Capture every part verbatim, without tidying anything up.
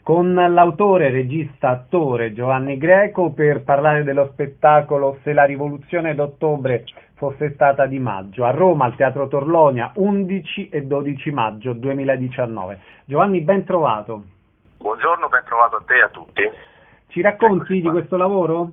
con l'autore, regista, attore Giovanni Greco per parlare dello spettacolo Se la rivoluzione d'ottobre fosse stata di maggio, a Roma al Teatro Torlonia, undici e dodici maggio duemiladiciannove. Giovanni, ben trovato. Buongiorno, ben trovato a te e a tutti. Ci racconti di questo lavoro?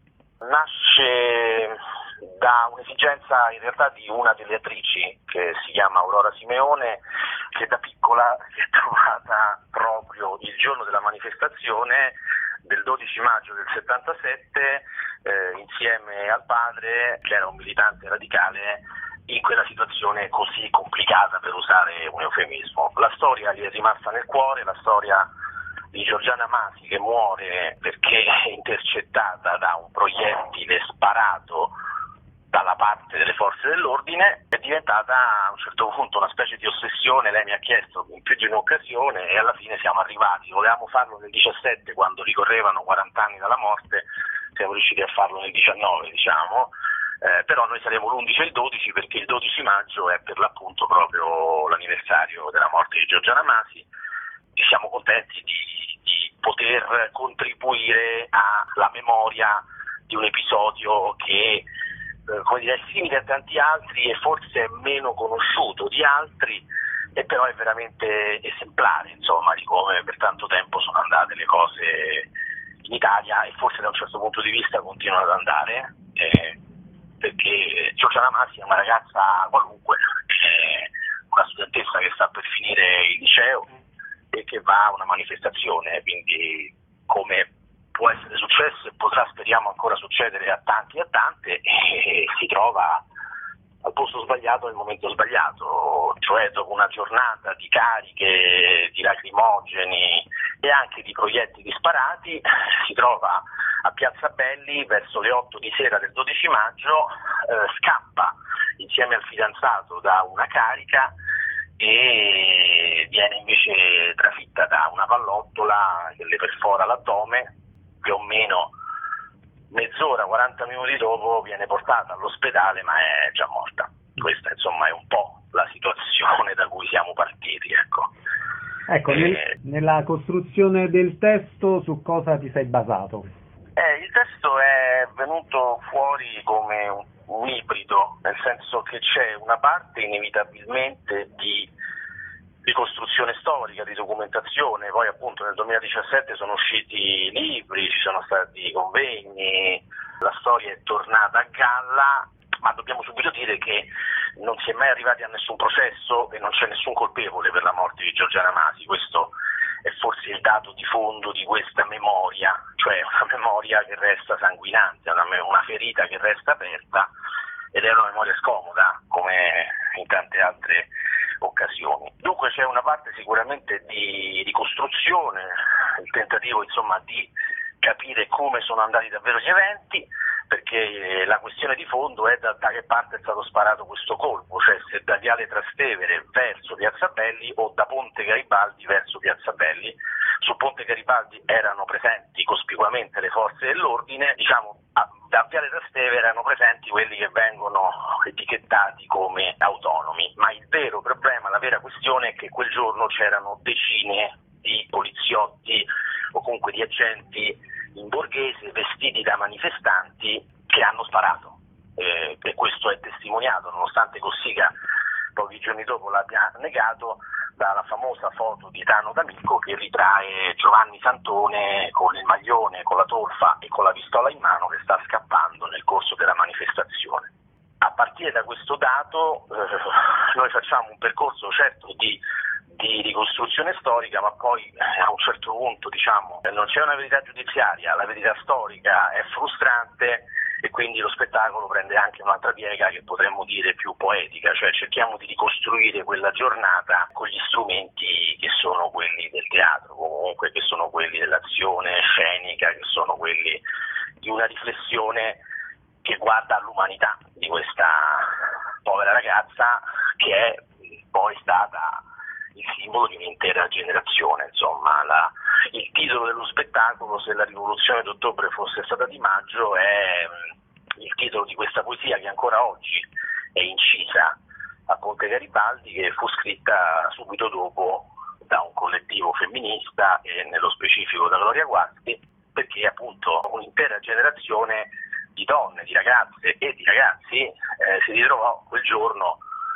Nasce da un'esigenza in realtà di una delle attrici che si chiama Aurora Simeone, che da piccola si è trovata proprio il giorno della manifestazione del dodici maggio del settantasette eh, insieme al padre, che era un militante radicale, in quella situazione così complicata, per usare un eufemismo. La storia gli è rimasta nel cuore, la storia di Giorgiana Masi che muore perché è intercettata da un proiettile sparato dalla parte delle forze dell'ordine, è diventata a un certo punto una specie di ossessione. Lei mi ha chiesto in più di un'occasione e alla fine siamo arrivati. Volevamo farlo nel diciassette, quando ricorrevano quaranta anni dalla morte, siamo riusciti a farlo nel diciannove, diciamo, eh, però noi saremo l'undici e il dodici, perché il dodici maggio è per l'appunto proprio l'anniversario della morte di Giorgiana Masi e siamo contenti di, di poter contribuire alla memoria di un episodio che come dire, è simile a tanti altri e forse è meno conosciuto di altri, e però è veramente esemplare, insomma, di come per tanto tempo sono andate le cose in Italia, e forse da un certo punto di vista continuano ad andare, eh, perché Giorgiana Masi è una ragazza qualunque, è una studentessa che sta per finire il liceo e che va a una manifestazione, quindi come può essere successo e potrà, speriamo, ancora succedere a tanti e a tante, e si trova al posto sbagliato nel momento sbagliato, cioè dopo una giornata di cariche, di lacrimogeni e anche di proiettili sparati, si trova a Piazza Belli verso le otto di sera del dodici maggio, eh, scappa insieme al fidanzato da una carica e viene invece trafitta da una pallottola che le perfora l'addome. Più o meno mezz'ora, quaranta minuti dopo viene portata all'ospedale, ma è già morta. Questa insomma è un po' la situazione da cui siamo partiti, ecco. Ecco, nel, eh, nella costruzione del testo su cosa ti sei basato? Eh, il testo è venuto fuori come un, un ibrido, nel senso che c'è una parte inevitabilmente di ricostruzione storica, di documentazione. Poi appunto nel duemiladiciassette sono usciti libri, ci sono stati convegni, la storia è tornata a galla, ma dobbiamo subito dire che non si è mai arrivati a nessun processo e non c'è nessun colpevole per la morte di Giorgiana Masi. Questo è forse il dato di fondo di questa memoria, cioè una memoria che resta sanguinante, una, una ferita che resta aperta, ed è una memoria scomoda come in tante altre occasioni. Dunque c'è una parte sicuramente di ricostruzione, il tentativo insomma di capire come sono andati davvero gli eventi, perché la questione di fondo è da, da che parte è stato sparato questo colpo, cioè se da Viale Trastevere verso Piazza Belli o da Ponte Garibaldi verso Piazza Belli. Su Ponte Garibaldi erano presenti cospicuamente le forze dell'ordine, diciamo a, da Viale Trastevere erano presenti quelli che vengono etichettati come autonomi, ma il vero problema, la vera questione è che quel giorno c'erano decine di poliziotti o comunque di agenti in borghese vestiti da manifestanti che hanno sparato, eh, e questo è testimoniato, nonostante Cossiga pochi giorni dopo l'abbia negato, dalla famosa foto di Tano D'Amico che ritrae Giovanni Santone con il maglione, con la tolfa e con la pistola in mano che sta scappando nel corso della manifestazione. A partire da questo dato eh, noi facciamo un percorso certo di, di ricostruzione storica, ma poi eh, a un certo punto diciamo non c'è una verità giudiziaria, la verità storica è frustrante e quindi lo spettacolo prende anche un'altra piega che potremmo dire più poetica, cioè cerchiamo di ricostruire quella giornata con gli strumenti che sono quelli del teatro, comunque che sono quelli dell'azione scenica, che sono quelli di una riflessione che guarda all'umanità di questa povera ragazza che è poi stata il simbolo di un'intera generazione. Insomma, la, il titolo dello spettacolo, Se la rivoluzione d'ottobre fosse stata di maggio, è il titolo di questa poesia che ancora oggi è incisa a Ponte Garibaldi, che fu scritta subito dopo da un collettivo femminista e nello specifico da Gloria Guasti, perché appunto un'intera generazione di donne, di ragazze e di ragazzi eh, si ritrovò quel giorno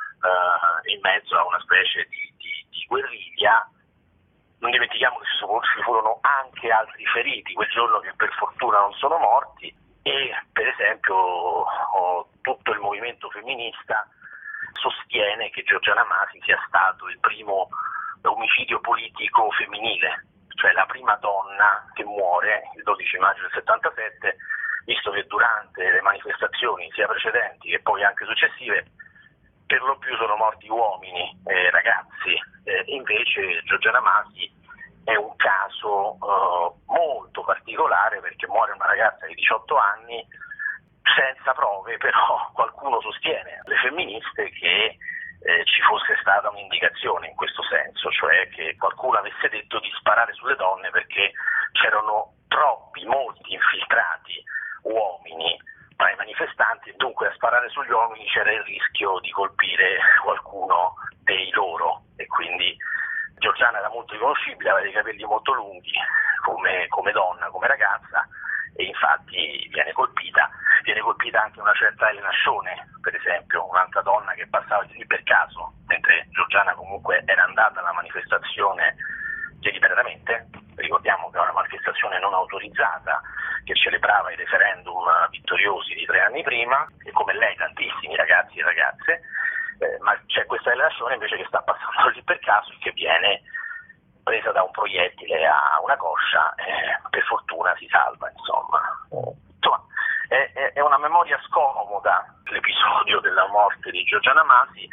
eh, in mezzo a una specie di, di, di guerriglia. Non dimentichiamo che ci furono anche altri feriti quel giorno che per fortuna non sono morti, e per esempio oh, tutto il movimento femminista sostiene che Giorgiana Masi sia stato il primo omicidio politico femminile, cioè la prima donna che muore il dodici maggio del settantasette, visto che durante le manifestazioni sia precedenti che poi anche successive per lo più sono morti uomini e ragazzi, eh, invece Giorgiana Masi è un caso eh, molto particolare, perché muore una ragazza di diciotto anni senza prove, però qualcuno sostiene, le femministe, che eh, ci fosse stata un'indicazione in questo senso, cioè che qualcuno avesse detto di sparare sulle donne perché c'erano troppi, molti infiltrati uomini tra i manifestanti, e dunque a sparare sugli uomini c'era il rischio di colpire qualcuno dei loro, e quindi Giorgiana era molto riconoscibile, aveva dei capelli molto lunghi come, come donna, come ragazza, e infatti viene colpita, viene colpita anche una certa Elena Scione, per esempio, un'altra donna che passava lì per caso, mentre Giorgiana comunque era andata alla manifestazione deliberatamente. Ricordiamo che era una manifestazione non autorizzata che celebrava i referendum vittoriosi di tre anni prima, e come lei tantissimi ragazzi e ragazze, eh, ma c'è questa relazione invece che sta passando lì per caso e che viene presa da un proiettile a una coscia, eh, per fortuna si salva, insomma. Insomma, è, è, è una memoria scomoda l'episodio della morte di Giorgiana Masi,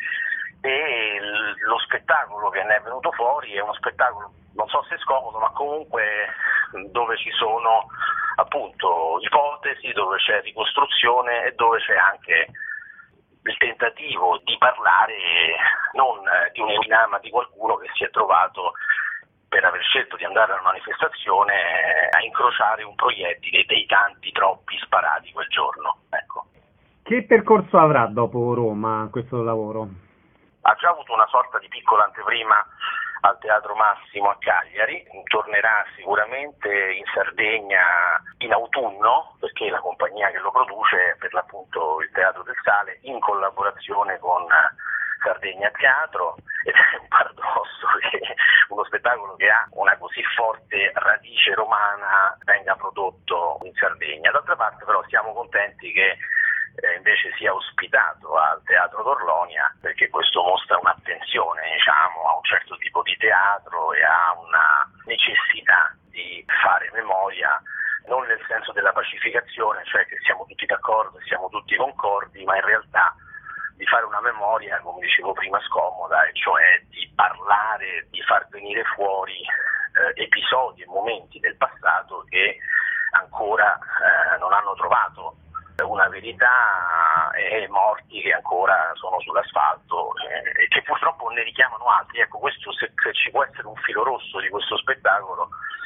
e l- lo spettacolo che ne è venuto fuori è uno spettacolo, non so se scomodo, ma comunque dove ci sono appunto ipotesi, dove c'è ricostruzione e dove c'è anche il tentativo di parlare non di un'entità ma di qualcuno che si è trovato, per aver scelto di andare alla manifestazione, a incrociare un proiettile dei tanti troppi sparati quel giorno. Ecco. Che percorso avrà dopo Roma questo lavoro? Ha già avuto una sorta di piccola anteprima al Teatro Massimo a Cagliari, tornerà sicuramente in Sardegna in autunno, perché la compagnia che lo produce è per l'appunto il Teatro del Sale, in collaborazione con Sardegna Teatro, ed è un paradosso che uno spettacolo che ha una così forte radice romana venga prodotto in Sardegna. D'altra parte però siamo contenti che eh, invece sia ospitato al Teatro Torlonia, perché questo mostra un'attenzione, diciamo, a un certo tipo di teatro e a una necessità di fare memoria, non nel senso della pacificazione, cioè che siamo tutti d'accordo e siamo tutti concordi, ma in realtà di fare una memoria, come dicevo prima, scomoda, e cioè di parlare, di far venire fuori eh, episodi e momenti del passato che ancora eh, non hanno trovato una verità, e morti che ancora sono sull'asfalto eh, e che purtroppo ne richiamano altri. Ecco, questo, se, se ci può essere un filo rosso di questo spettacolo,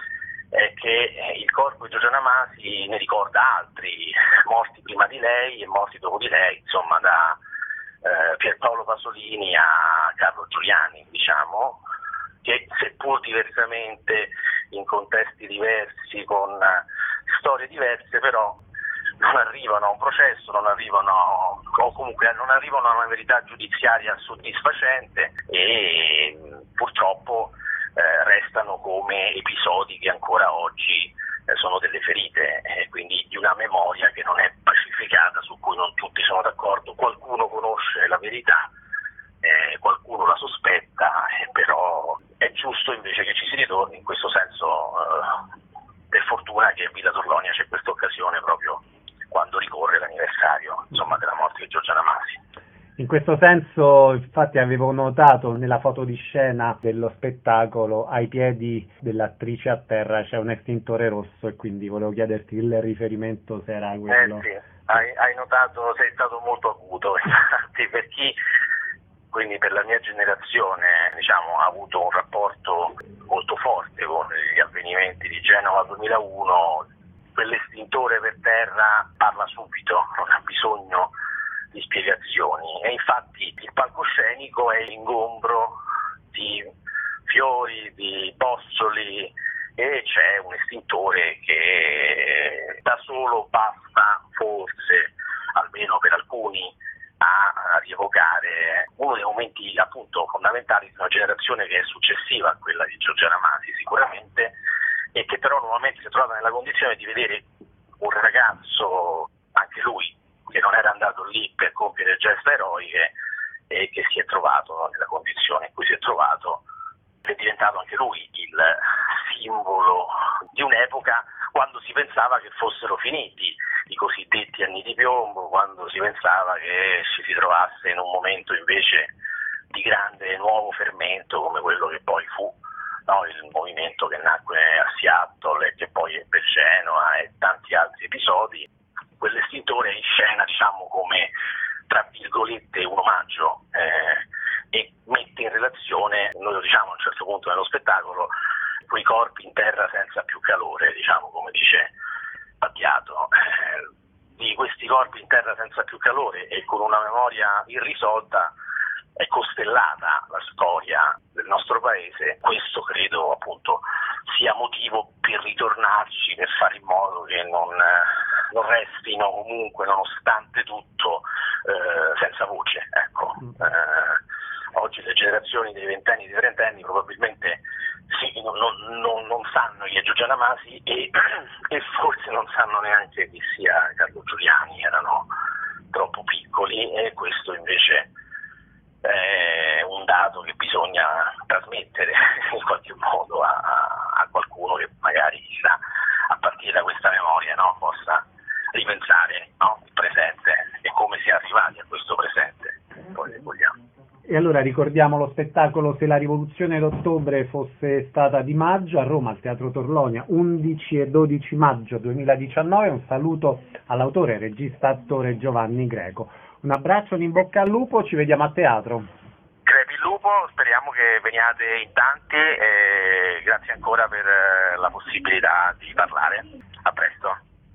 è che il corpo di Giorgiana Masi ne ricorda altri, morti prima di lei e morti dopo di lei, insomma da eh, Pierpaolo Pasolini a Carlo Giuliani, diciamo, che seppur diversamente, in contesti diversi, con storie diverse, però non arrivano a un processo, non arrivano, o comunque non arrivano a una verità giudiziaria soddisfacente, e purtroppo eh, restano come episodi che ancora oggi eh, sono delle ferite, e quindi di una memoria che non è pacificata, su cui non tutti sono d'accordo. Qualcuno conosce la verità, eh, qualcuno la sospetta, eh, però è giusto invece che ci si ritorni. In questo senso eh, per fortuna che a Villa Torlonia c'è questa occasione proprio quando ricorre l'anniversario, insomma, della morte di Giorgiana Masi. In questo senso, infatti, avevo notato nella foto di scena dello spettacolo, ai piedi dell'attrice a terra c'è un estintore rosso, e quindi volevo chiederti il riferimento se era quello. Eh sì, hai, hai notato, sei stato molto acuto, infatti, per chi, quindi per la mia generazione, diciamo, ha avuto un rapporto molto forte con gli avvenimenti di Genova duemilauno, quell'estintore per terra parla subito, non ha bisogno di spiegazioni, e infatti il palcoscenico è l'ingombro di fiori, di bozzoli, e c'è un estintore che da solo basta forse, almeno per alcuni, a rievocare uno dei momenti appunto fondamentali di una generazione che è successiva a quella di Giorgiana Masi sicuramente, e che però nuovamente si è trovata nella condizione di vedere un ragazzo, anche lui, che non era andato lì per compiere gesta eroiche e che si è trovato nella condizione in cui si è trovato, è diventato anche lui il simbolo di un'epoca quando si pensava che fossero finiti i cosiddetti anni di piombo, quando si pensava che ci si trovasse in un momento invece di grande nuovo fermento come quello che poi fu, no? Il movimento che nacque a Seattle e che poi ebbe Genova e tanti altri episodi. Quell'estintore è in scena, diciamo, come tra virgolette un omaggio eh, e mette in relazione, noi lo diciamo a un certo punto nello spettacolo, quei corpi in terra senza più calore, diciamo, come dice Battiato. Eh, di questi corpi in terra senza più calore e con una memoria irrisolta è costellata la storia del nostro paese. Questo credo appunto sia motivo per ritornarci, per fare in modo che non, non restino comunque, nonostante tutto, eh, senza voce. Ecco. Eh, oggi le generazioni dei ventenni e dei trentenni probabilmente sì, non, non, non sanno chi è Giorgiana Masi e, e forse non sanno neanche chi sia Carlo Giuliani, erano troppo piccoli, e questo invece è un dato che bisogna trasmettere in qualche modo a, a qualcuno che magari chissà, a partire da questa memoria, no, possa ripensare, no, il presente e come si è arrivati a questo presente, poi se vogliamo. E allora ricordiamo lo spettacolo Se la rivoluzione d'ottobre fosse stata di maggio, a Roma al Teatro Torlonia, undici e dodici maggio duemiladiciannove. Un saluto all'autore, regista, attore Giovanni Greco. Un abbraccio, un in bocca al lupo, ci vediamo a teatro. Crepi il lupo, speriamo che veniate in tanti e grazie ancora per la possibilità di parlare. A presto.